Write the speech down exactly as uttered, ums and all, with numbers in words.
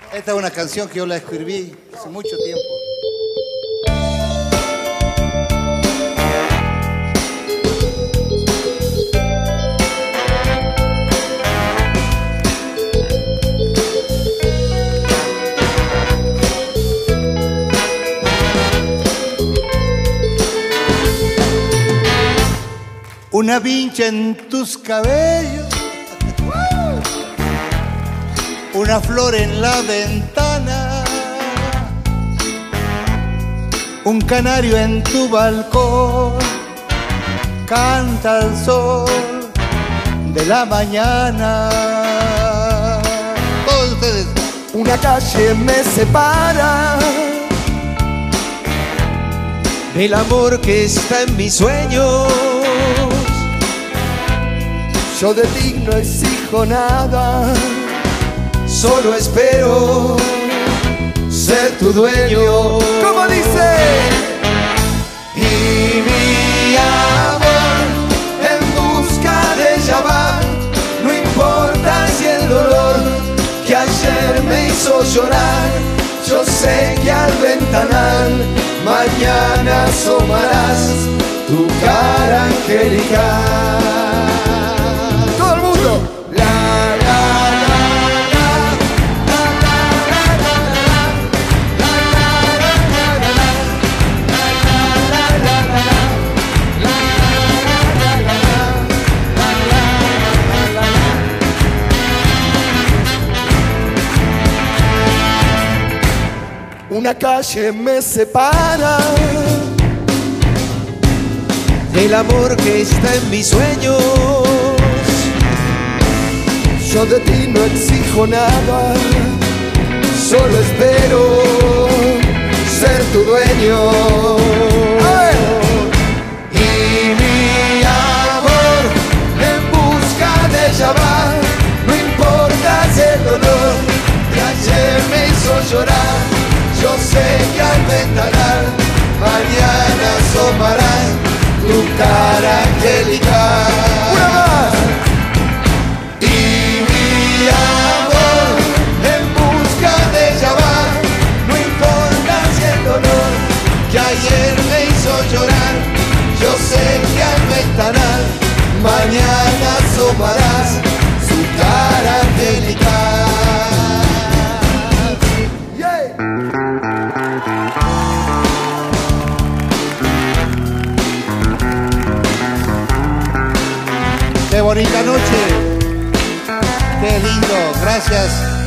Esta es una canción que yo la escribí hace mucho tiempo. Una vincha en tus cabellos, una flor en la ventana, un canario en tu balcón, canta el sol de la mañana. Todos ustedes. Una calle me separa del amor que está en mis sueños. Yo de ti no exijo nada, solo espero ser tu dueño. ¿Cómo dice? Y mi amor en busca de ella va, no importa si el dolor que ayer me hizo llorar. Yo sé que al ventanal mañana asomarás tu cara angelical. Todo el mundo. La, la, la, la, la, la, la, una calle me separa del amor que está en mis sueños. Yo de ti no exijo nada, solo espero ser tu dueño. Y mi amor en busca de ella va, no importa si el dolor que ayer me hizo llorar. Yo sé que al ventanal mañana asomarás tu cara angelical. ¡Una más! Y mi amor en busca de ella va, no importa si el dolor que ayer me hizo llorar. Yo sé que al ventanal mañana asomarás su cara angelical. Qué bonita noche, qué lindo, gracias.